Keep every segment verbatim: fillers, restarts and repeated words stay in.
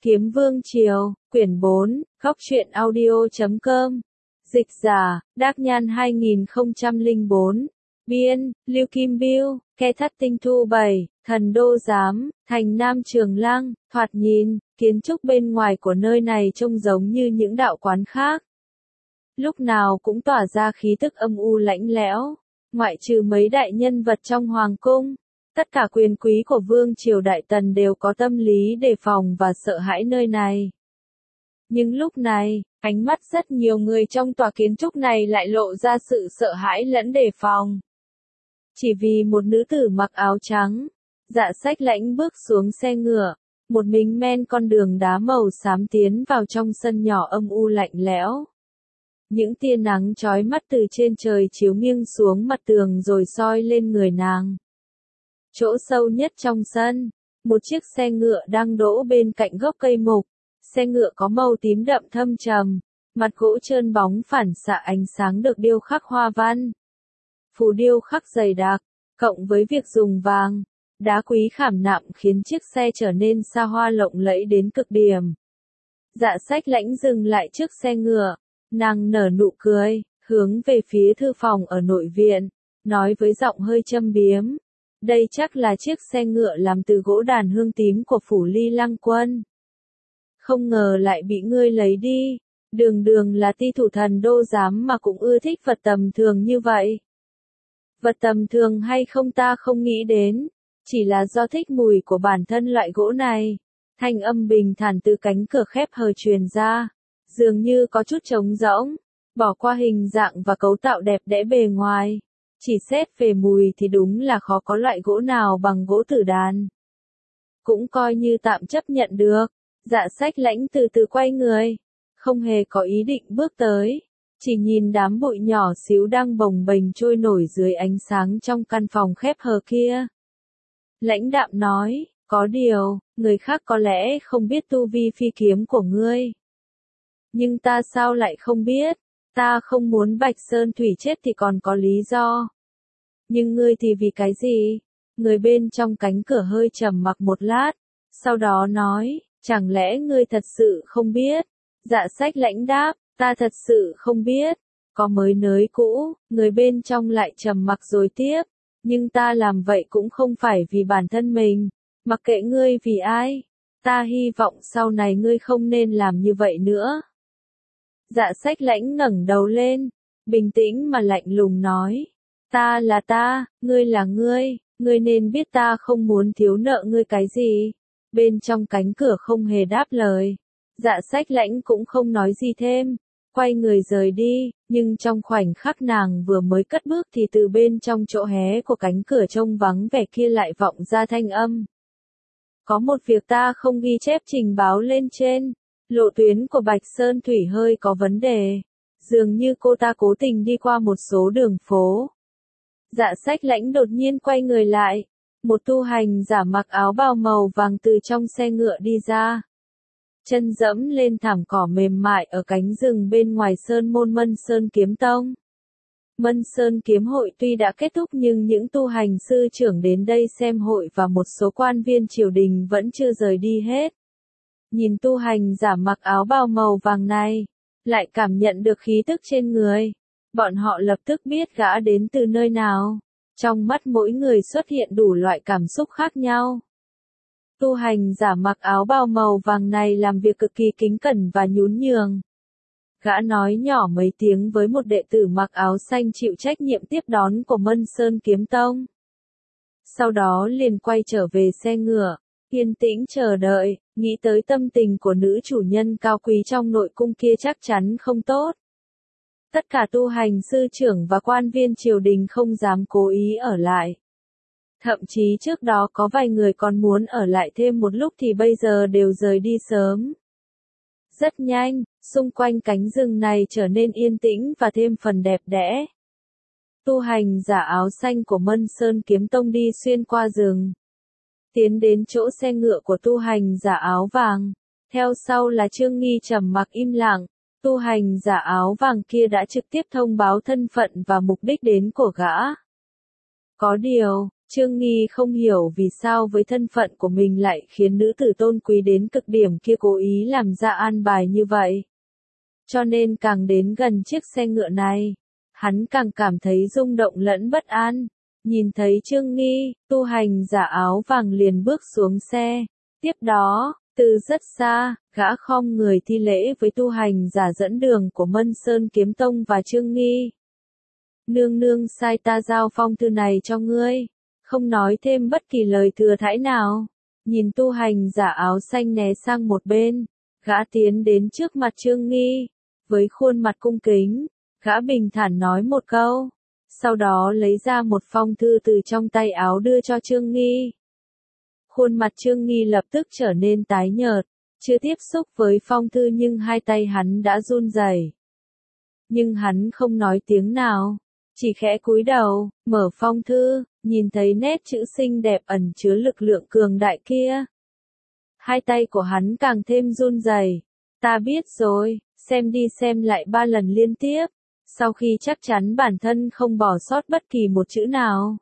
Kiếm Vương Triều, quyển bốn, góc truyện audio chấm com. Dịch giả, Đác Nhan hai nghìn không trăm lẻ bốn. Biên, Lưu Kim Biêu, Ke Thắt Tinh Thu bảy, Thần Đô Giám, Thành Nam Trường Lăng. Thoạt nhìn, kiến trúc bên ngoài của nơi này trông giống như những đạo quán khác. Lúc nào cũng tỏa ra khí tức âm u lạnh lẽo, ngoại trừ mấy đại nhân vật trong hoàng cung. Tất cả quyền quý của Vương Triều Đại Tần đều có tâm lý đề phòng và sợ hãi nơi này. Nhưng lúc này, ánh mắt rất nhiều người trong tòa kiến trúc này lại lộ ra sự sợ hãi lẫn đề phòng. Chỉ vì một nữ tử mặc áo trắng, Dạ Sách Lãnh bước xuống xe ngựa, một mình men con đường đá màu xám tiến vào trong sân nhỏ âm u lạnh lẽo. Những tia nắng chói mắt từ trên trời chiếu nghiêng xuống mặt tường rồi soi lên người nàng. Chỗ sâu nhất trong sân, một chiếc xe ngựa đang đỗ bên cạnh gốc cây mục. Xe ngựa có màu tím đậm thâm trầm, mặt gỗ trơn bóng phản xạ ánh sáng được điêu khắc hoa văn. Phù điêu khắc dày đặc, cộng với việc dùng vàng, đá quý khảm nạm khiến chiếc xe trở nên xa hoa lộng lẫy đến cực điểm. Dạ Sách Lãnh dừng lại trước xe ngựa, nàng nở nụ cười, hướng về phía thư phòng ở nội viện, nói với giọng hơi châm biếm. Đây chắc là chiếc xe ngựa làm từ gỗ đàn hương tím của phủ Ly Lăng Quân. Không ngờ lại bị ngươi lấy đi, đường đường là ti thủ Thần Đô Giám mà cũng ưa thích vật tầm thường như vậy. Vật tầm thường hay không ta không nghĩ đến, chỉ là do thích mùi của bản thân loại gỗ này. Thanh âm bình thản từ cánh cửa khép hờ truyền ra, dường như có chút trống rỗng, bỏ qua hình dạng và cấu tạo đẹp đẽ bề ngoài. Chỉ xét về mùi thì đúng là khó có loại gỗ nào bằng gỗ tử đàn. Cũng coi như tạm chấp nhận được. Dạ Sách Lãnh từ từ quay người, không hề có ý định bước tới, chỉ nhìn đám bụi nhỏ xíu đang bồng bềnh trôi nổi dưới ánh sáng trong căn phòng khép hờ kia. Lãnh đạm nói, có điều, người khác có lẽ không biết tu vi phi kiếm của ngươi. Nhưng ta sao lại không biết, ta không muốn Bạch Sơn Thủy chết thì còn có lý do. Nhưng ngươi thì vì cái gì? Người bên trong cánh cửa hơi trầm mặc một lát, sau đó nói, chẳng lẽ ngươi thật sự không biết? Dạ Sách Lãnh đáp, ta thật sự không biết. Có mới nới cũ, người bên trong lại trầm mặc rồi tiếp. Nhưng ta làm vậy cũng không phải vì bản thân mình, mặc kệ ngươi vì ai. Ta hy vọng sau này ngươi không nên làm như vậy nữa. Dạ Sách Lãnh ngẩng đầu lên, bình tĩnh mà lạnh lùng nói. Ta là ta, ngươi là ngươi, ngươi nên biết ta không muốn thiếu nợ ngươi cái gì. Bên trong cánh cửa không hề đáp lời. Dạ Sách Lãnh cũng không nói gì thêm, quay người rời đi, nhưng trong khoảnh khắc nàng vừa mới cất bước thì từ bên trong chỗ hé của cánh cửa trông vắng vẻ kia lại vọng ra thanh âm. Có một việc ta không ghi chép trình báo lên trên, lộ tuyến của Bạch Sơn Thủy hơi có vấn đề, dường như cô ta cố tình đi qua một số đường phố. Dạ Sách Lãnh đột nhiên quay người lại. Một tu hành giả mặc áo bào màu vàng từ trong xe ngựa đi ra. Chân dẫm lên thảm cỏ mềm mại ở cánh rừng bên ngoài sơn môn Mân Sơn Kiếm Tông. Mân Sơn Kiếm Hội tuy đã kết thúc nhưng những tu hành sư trưởng đến đây xem hội và một số quan viên triều đình vẫn chưa rời đi hết. Nhìn tu hành giả mặc áo bào màu vàng này, lại cảm nhận được khí tức trên người. Bọn họ lập tức biết gã đến từ nơi nào. Trong mắt mỗi người xuất hiện đủ loại cảm xúc khác nhau. Tu hành giả mặc áo bào màu vàng này làm việc cực kỳ kính cẩn và nhún nhường. Gã nói nhỏ mấy tiếng với một đệ tử mặc áo xanh chịu trách nhiệm tiếp đón của Mân Sơn Kiếm Tông. Sau đó liền quay trở về xe ngựa, yên tĩnh chờ đợi, nghĩ tới tâm tình của nữ chủ nhân cao quý trong nội cung kia chắc chắn không tốt. Tất cả tu hành sư trưởng và quan viên triều đình không dám cố ý ở lại. Thậm chí trước đó có vài người còn muốn ở lại thêm một lúc thì bây giờ đều rời đi sớm. Rất nhanh, xung quanh cánh rừng này trở nên yên tĩnh và thêm phần đẹp đẽ. Tu hành giả áo xanh của Mân Sơn Kiếm Tông đi xuyên qua rừng. Tiến đến chỗ xe ngựa của tu hành giả áo vàng. Theo sau là Trương Nghi trầm mặc im lặng. Tu hành giả áo vàng kia đã trực tiếp thông báo thân phận và mục đích đến của gã. Có điều, Trương Nghi không hiểu vì sao với thân phận của mình lại khiến nữ tử tôn quý đến cực điểm kia cố ý làm ra an bài như vậy. Cho nên càng đến gần chiếc xe ngựa này, hắn càng cảm thấy rung động lẫn bất an. Nhìn thấy Trương Nghi, tu hành giả áo vàng liền bước xuống xe. Tiếp đó, từ rất xa, gã khom người thi lễ với tu hành giả dẫn đường của Mân Sơn Kiếm Tông và Trương Nghi. Nương nương sai ta giao phong thư này cho ngươi, không nói thêm bất kỳ lời thừa thãi nào. Nhìn tu hành giả áo xanh né sang một bên, gã tiến đến trước mặt Trương Nghi, với khuôn mặt cung kính, gã bình thản nói một câu, sau đó lấy ra một phong thư từ trong tay áo đưa cho Trương Nghi. Khuôn mặt Trương Nghi lập tức trở nên tái nhợt, chưa tiếp xúc với phong thư nhưng hai tay hắn đã run rẩy. Nhưng hắn không nói tiếng nào, chỉ khẽ cúi đầu, mở phong thư, nhìn thấy nét chữ xinh đẹp ẩn chứa lực lượng cường đại kia. Hai tay của hắn càng thêm run rẩy. Ta biết rồi, xem đi xem lại ba lần liên tiếp, sau khi chắc chắn bản thân không bỏ sót bất kỳ một chữ nào.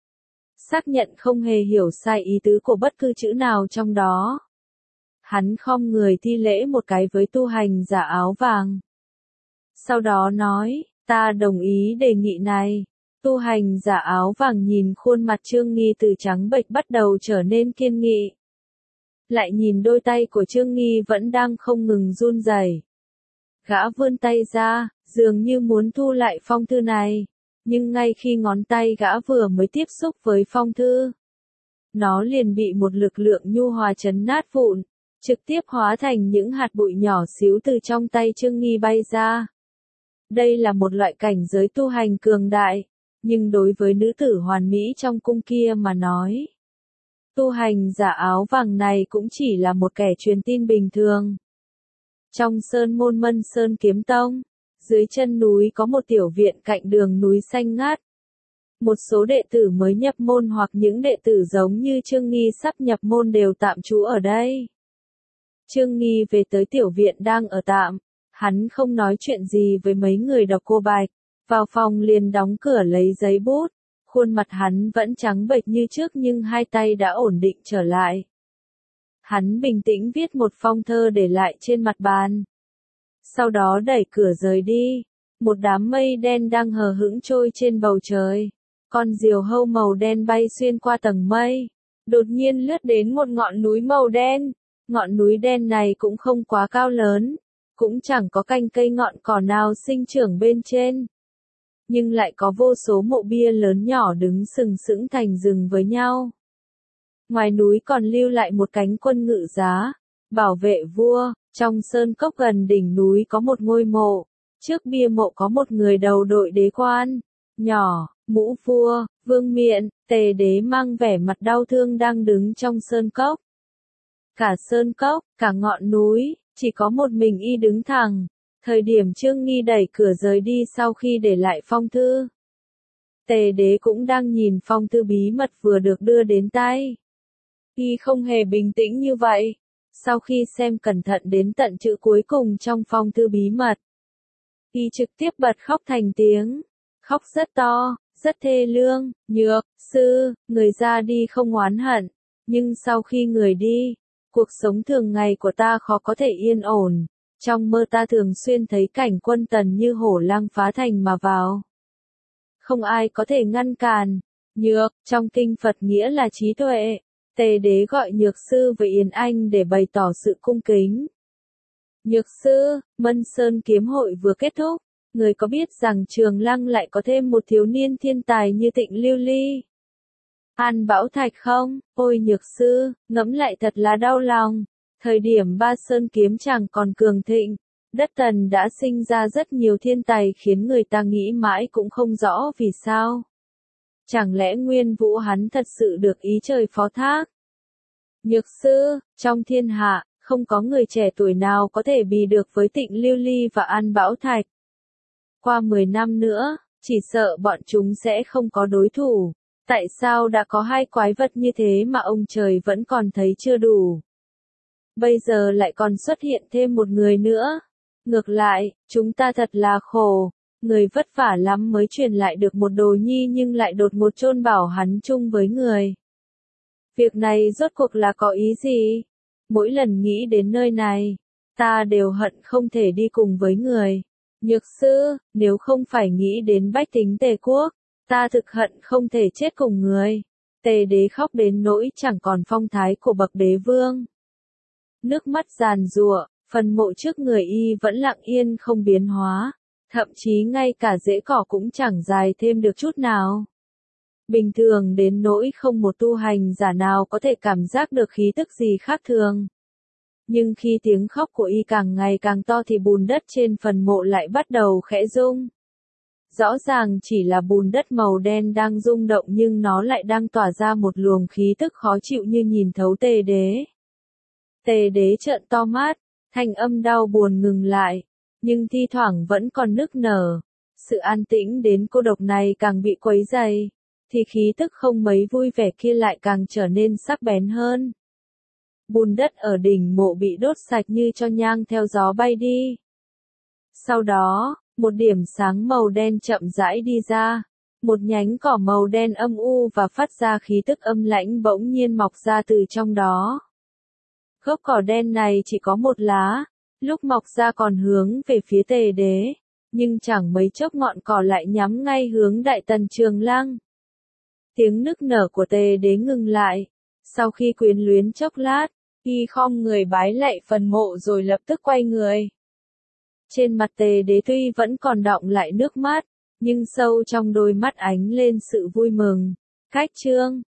Xác nhận không hề hiểu sai ý tứ của bất cứ chữ nào trong đó. Hắn khom người thi lễ một cái với tu hành giả áo vàng. Sau đó nói, ta đồng ý đề nghị này. Tu hành giả áo vàng nhìn khuôn mặt Trương Nghi từ trắng bệch bắt đầu trở nên kiên nghị. Lại nhìn đôi tay của Trương Nghi vẫn đang không ngừng run rẩy. Gã vươn tay ra, dường như muốn thu lại phong thư này. Nhưng ngay khi ngón tay gã vừa mới tiếp xúc với phong thư, nó liền bị một lực lượng nhu hòa chấn nát vụn, trực tiếp hóa thành những hạt bụi nhỏ xíu từ trong tay Trương Nghi bay ra. Đây là một loại cảnh giới tu hành cường đại, nhưng đối với nữ tử hoàn mỹ trong cung kia mà nói, tu hành giả áo vàng này cũng chỉ là một kẻ truyền tin bình thường. Trong sơn môn Mân Sơn Kiếm Tông, dưới chân núi có một tiểu viện cạnh đường núi xanh ngát. Một số đệ tử mới nhập môn hoặc những đệ tử giống như Trương Nghi sắp nhập môn đều tạm trú ở đây. Trương Nghi về tới tiểu viện đang ở tạm, hắn không nói chuyện gì với mấy người Độc Cô Bạch, vào phòng liền đóng cửa lấy giấy bút, khuôn mặt hắn vẫn trắng bệch như trước nhưng hai tay đã ổn định trở lại. Hắn bình tĩnh viết một phong thơ để lại trên mặt bàn. Sau đó đẩy cửa rời đi. Một đám mây đen đang hờ hững trôi trên bầu trời. Con diều hâu màu đen bay xuyên qua tầng mây. Đột nhiên lướt đến một ngọn núi màu đen. Ngọn núi đen này cũng không quá cao lớn. Cũng chẳng có cành cây ngọn cỏ nào sinh trưởng bên trên. Nhưng lại có vô số mộ bia lớn nhỏ đứng sừng sững thành rừng với nhau. Ngoài núi còn lưu lại một cánh quân ngự giá, bảo vệ vua. Trong sơn cốc gần đỉnh núi có một ngôi mộ, trước bia mộ có một người đầu đội đế quan, nhỏ, mũ vua, vương miện, tề đế mang vẻ mặt đau thương đang đứng trong sơn cốc. Cả sơn cốc, cả ngọn núi, chỉ có một mình y đứng thẳng. Thời điểm Trương Nghi đẩy cửa rời đi sau khi để lại phong thư. Tề đế cũng đang nhìn phong thư bí mật vừa được đưa đến tay. Y không hề bình tĩnh như vậy. Sau khi xem cẩn thận đến tận chữ cuối cùng trong phong thư bí mật, y trực tiếp bật khóc thành tiếng. Khóc rất to, rất thê lương. Nhược sư, người ra đi không oán hận. Nhưng sau khi người đi, cuộc sống thường ngày của ta khó có thể yên ổn. Trong mơ ta thường xuyên thấy cảnh quân tần như hổ lang phá thành mà vào. Không ai có thể ngăn cản. Nhược, trong kinh Phật nghĩa là trí tuệ. Tề đế gọi Nhược sư với Yến Anh để bày tỏ sự cung kính. Nhược sư, Mân Sơn kiếm hội vừa kết thúc. Người có biết rằng Trường Lăng lại có thêm một thiếu niên thiên tài như Tịnh Lưu Ly? An Bảo Thạch không? Ôi Nhược sư, ngẫm lại thật là đau lòng. Thời điểm Ba Sơn kiếm chẳng còn cường thịnh, đất Tần đã sinh ra rất nhiều thiên tài khiến người ta nghĩ mãi cũng không rõ vì sao. Chẳng lẽ Nguyên Vũ hắn thật sự được ý trời phó thác? Nhược sư, trong thiên hạ, không có người trẻ tuổi nào có thể bì được với Tịnh Lưu Ly và An Bảo Thạch. Qua mười năm nữa, chỉ sợ bọn chúng sẽ không có đối thủ. Tại sao đã có hai quái vật như thế mà ông trời vẫn còn thấy chưa đủ? Bây giờ lại còn xuất hiện thêm một người nữa. Ngược lại, chúng ta thật là khổ. Người vất vả lắm mới truyền lại được một đồ nhi nhưng lại đột ngột chôn bảo hắn chung với người. Việc này rốt cuộc là có ý gì? Mỗi lần nghĩ đến nơi này, ta đều hận không thể đi cùng với người. Nhược sư, nếu không phải nghĩ đến bách tính Tề quốc, ta thực hận không thể chết cùng người. Tề đế khóc đến nỗi chẳng còn phong thái của bậc đế vương. Nước mắt giàn giụa, phần mộ trước người y vẫn lặng yên không biến hóa, thậm chí ngay cả rễ cỏ cũng chẳng dài thêm được chút nào. Bình thường đến nỗi không một tu hành giả nào có thể cảm giác được khí tức gì khác thường. Nhưng khi tiếng khóc của y càng ngày càng to thì bùn đất trên phần mộ lại bắt đầu khẽ rung. Rõ ràng chỉ là bùn đất màu đen đang rung động nhưng nó lại đang tỏa ra một luồng khí tức khó chịu như nhìn thấu Tề đế. Tề đế trợn to mắt, thanh âm đau buồn ngừng lại, nhưng thi thoảng vẫn còn nức nở. Sự an tĩnh đến cô độc này càng bị quấy dày, thì khí tức không mấy vui vẻ kia lại càng trở nên sắc bén hơn. Bùn đất ở đỉnh mộ bị đốt sạch như cho nhang theo gió bay đi. Sau đó, một điểm sáng màu đen chậm rãi đi ra, một nhánh cỏ màu đen âm u và phát ra khí tức âm lãnh bỗng nhiên mọc ra từ trong đó. Gốc cỏ đen này chỉ có một lá, lúc mọc ra còn hướng về phía Tề đế, nhưng chẳng mấy chốc ngọn cỏ lại nhắm ngay hướng Đại Tần Trường Lăng. Tiếng nức nở của Tề đế ngừng lại, sau khi quyến luyến chốc lát, y khom người bái lạy phần mộ rồi lập tức quay người. Trên mặt Tề đế tuy vẫn còn đọng lại nước mắt, nhưng sâu trong đôi mắt ánh lên sự vui mừng. Khách trương,